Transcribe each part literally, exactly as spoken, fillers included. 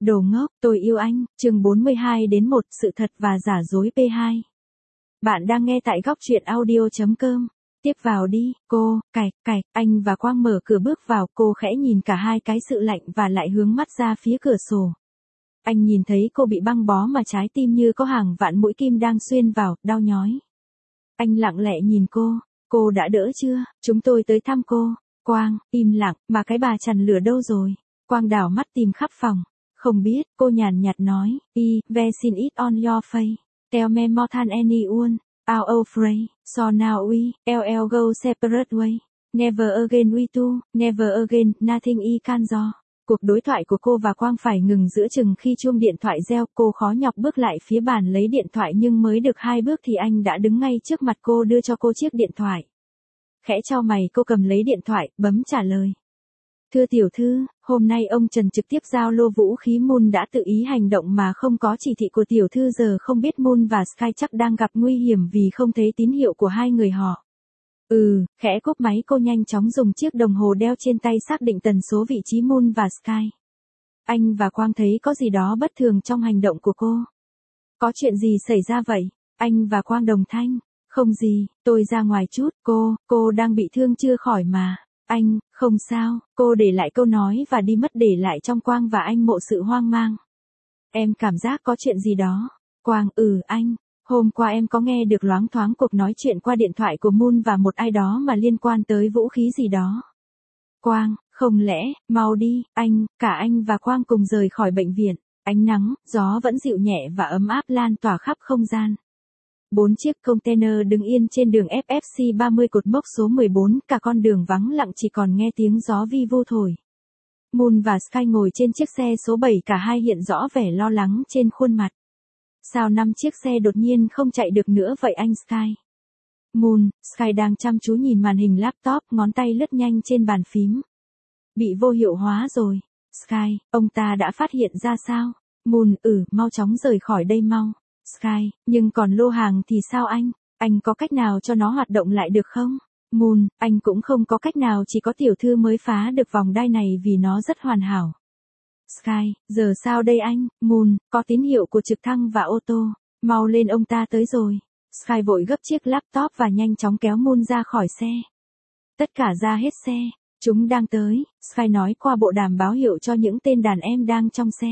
Đồ ngốc, tôi yêu anh, chương bốn mươi hai đến một, sự thật và giả dối pê hai. Bạn đang nghe tại góc truyện audio chấm com. Tiếp vào đi, cô, cạch, cạch, anh và Quang mở cửa bước vào, cô khẽ nhìn cả hai cái sự lạnh và lại hướng mắt ra phía cửa sổ. Anh nhìn thấy cô bị băng bó mà trái tim như có hàng vạn mũi kim đang xuyên vào, đau nhói. Anh lặng lẽ nhìn cô, cô đã đỡ chưa, chúng tôi tới thăm cô. Quang, im lặng, mà cái bà chằn lửa đâu rồi? Quang đảo mắt tìm khắp phòng. Không biết, cô nhàn nhạt nói, y, ve xin it on your face. Tell me more than anyone. Out of frame, so now we, ll go separate way. Never again we two, never again, nothing I can do. Cuộc đối thoại của cô và Quang phải ngừng giữa chừng khi chuông điện thoại reo, cô khó nhọc bước lại phía bàn lấy điện thoại nhưng mới được hai bước thì anh đã đứng ngay trước mặt cô đưa cho cô chiếc điện thoại. Khẽ chau mày cô cầm lấy điện thoại, bấm trả lời. Thưa tiểu thư, hôm nay ông Trần trực tiếp giao lô vũ khí Moon đã tự ý hành động mà không có chỉ thị của tiểu thư, giờ không biết Moon và Sky chắc đang gặp nguy hiểm vì không thấy tín hiệu của hai người họ. Ừ, khẽ cúp máy cô nhanh chóng dùng chiếc đồng hồ đeo trên tay xác định tần số vị trí Moon và Sky. Anh và Quang thấy có gì đó bất thường trong hành động của cô. Có chuyện gì xảy ra vậy? Anh và Quang đồng thanh. Không gì, tôi ra ngoài chút, cô, cô đang bị thương chưa khỏi mà. Anh, không sao, cô để lại câu nói và đi mất để lại trong Quang và anh một sự hoang mang. Em cảm giác có chuyện gì đó. Quang, ừ anh, hôm qua em có nghe được loáng thoáng cuộc nói chuyện qua điện thoại của Moon và một ai đó mà liên quan tới vũ khí gì đó. Quang, không lẽ, mau đi, anh, cả anh và Quang cùng rời khỏi bệnh viện. Ánh nắng, gió vẫn dịu nhẹ và ấm áp lan tỏa khắp không gian. Bốn chiếc container đứng yên trên đường ép ép xê ba mươi cột mốc số mười bốn, cả con đường vắng lặng chỉ còn nghe tiếng gió vi vu thổi. Moon và Sky ngồi trên chiếc xe số bảy, cả hai hiện rõ vẻ lo lắng trên khuôn mặt. Sao năm chiếc xe đột nhiên không chạy được nữa vậy anh Sky? Moon, Sky đang chăm chú nhìn màn hình laptop, ngón tay lướt nhanh trên bàn phím. Bị vô hiệu hóa rồi. Sky, ông ta đã phát hiện ra sao? Moon, ừ, mau chóng rời khỏi đây mau. Sky, nhưng còn lô hàng thì sao anh? Anh có cách nào cho nó hoạt động lại được không? Moon, anh cũng không có cách nào, chỉ có tiểu thư mới phá được vòng đai này vì nó rất hoàn hảo. Sky, giờ sao đây anh? Moon, có tín hiệu của trực thăng và ô tô. Mau lên, ông ta tới rồi. Sky vội gấp chiếc laptop và nhanh chóng kéo Moon ra khỏi xe. Tất cả ra hết xe. Chúng đang tới, Sky nói qua bộ đàm báo hiệu cho những tên đàn em đang trong xe.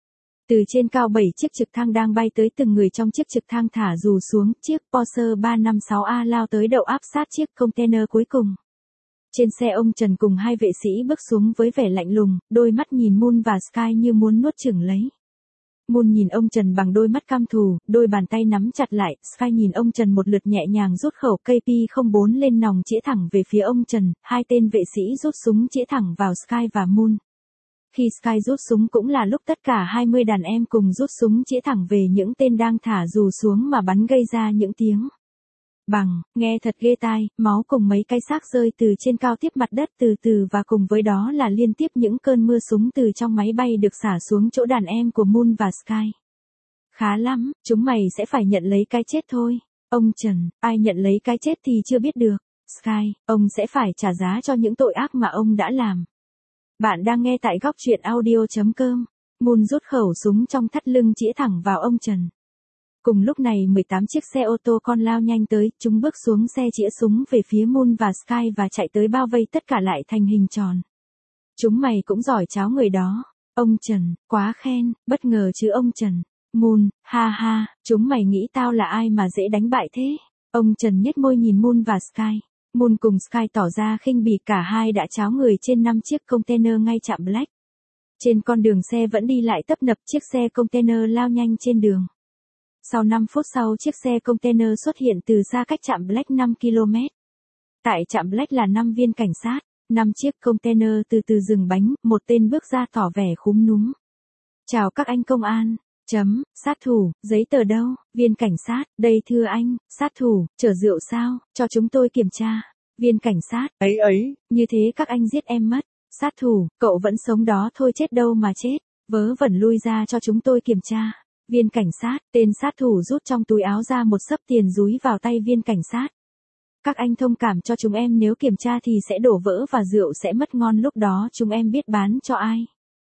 Từ trên cao bảy chiếc trực thăng đang bay tới, từng người trong chiếc trực thăng thả dù xuống, chiếc Porsche ba năm sáu A lao tới đậu áp sát chiếc container cuối cùng. Trên xe ông Trần cùng hai vệ sĩ bước xuống với vẻ lạnh lùng, đôi mắt nhìn Moon và Sky như muốn nuốt chửng lấy. Moon nhìn ông Trần bằng đôi mắt căm thù, đôi bàn tay nắm chặt lại, Sky nhìn ông Trần một lượt nhẹ nhàng rút khẩu K P không bốn lên nòng chĩa thẳng về phía ông Trần, hai tên vệ sĩ rút súng chĩa thẳng vào Sky và Moon. Khi Sky rút súng cũng là lúc tất cả hai mươi đàn em cùng rút súng chĩa thẳng về những tên đang thả dù xuống mà bắn, gây ra những tiếng bằng, nghe thật ghê tai, máu cùng mấy cái xác rơi từ trên cao tiếp mặt đất từ từ, và cùng với đó là liên tiếp những cơn mưa súng từ trong máy bay được xả xuống chỗ đàn em của Moon và Sky. Khá lắm, chúng mày sẽ phải nhận lấy cái chết thôi. Ông Trần, ai nhận lấy cái chết thì chưa biết được. Sky, ông sẽ phải trả giá cho những tội ác mà ông đã làm. Bạn đang nghe tại góc truyện audio chấm com. Moon rút khẩu súng trong thắt lưng chĩa thẳng vào ông Trần. Cùng lúc này mười tám chiếc xe ô tô con lao nhanh tới, chúng bước xuống xe chĩa súng về phía Moon và Sky và chạy tới bao vây tất cả lại thành hình tròn. Chúng mày cũng giỏi cháo người đó. Ông Trần, quá khen, bất ngờ chứ ông Trần. Moon, ha ha, chúng mày nghĩ tao là ai mà dễ đánh bại thế? Ông Trần nhếch môi nhìn Moon và Sky. Moon cùng Sky tỏ ra khinh bỉ, cả hai đã tráo người trên năm chiếc container ngay chạm Black. Trên con đường xe vẫn đi lại tấp nập, chiếc xe container lao nhanh trên đường. Sau năm phút sau, chiếc xe container xuất hiện từ xa cách trạm Black năm ki lô mét. Tại trạm Black là năm viên cảnh sát, năm chiếc container từ từ dừng bánh, một tên bước ra tỏ vẻ khúm núm. Chào các anh công an. Chấm, sát thủ, giấy tờ đâu? Viên cảnh sát, đây thưa anh. Sát thủ, chở rượu sao? Cho chúng tôi kiểm tra. Viên cảnh sát, ấy ấy, như thế các anh giết em mất. Sát thủ, cậu vẫn sống đó thôi, chết đâu mà chết. Vớ vẩn lui ra cho chúng tôi kiểm tra. Viên cảnh sát, tên sát thủ rút trong túi áo ra một xấp tiền dúi vào tay viên cảnh sát. Các anh thông cảm cho chúng em, nếu kiểm tra thì sẽ đổ vỡ và rượu sẽ mất ngon, lúc đó chúng em biết bán cho ai.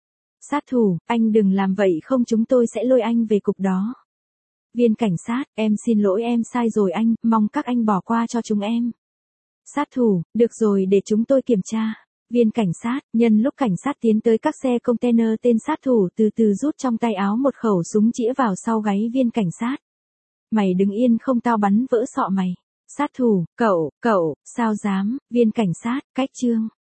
Sát thủ, anh đừng làm vậy không chúng tôi sẽ lôi anh về cục đó. Viên cảnh sát, em xin lỗi em sai rồi anh, mong các anh bỏ qua cho chúng em. Sát thủ, được rồi để chúng tôi kiểm tra. Viên cảnh sát, nhân lúc cảnh sát tiến tới các xe container tên sát thủ từ từ rút trong tay áo một khẩu súng chĩa vào sau gáy viên cảnh sát. Mày đứng yên không tao bắn vỡ sọ mày. Sát thủ, cậu, cậu, sao dám, viên cảnh sát, cách chương.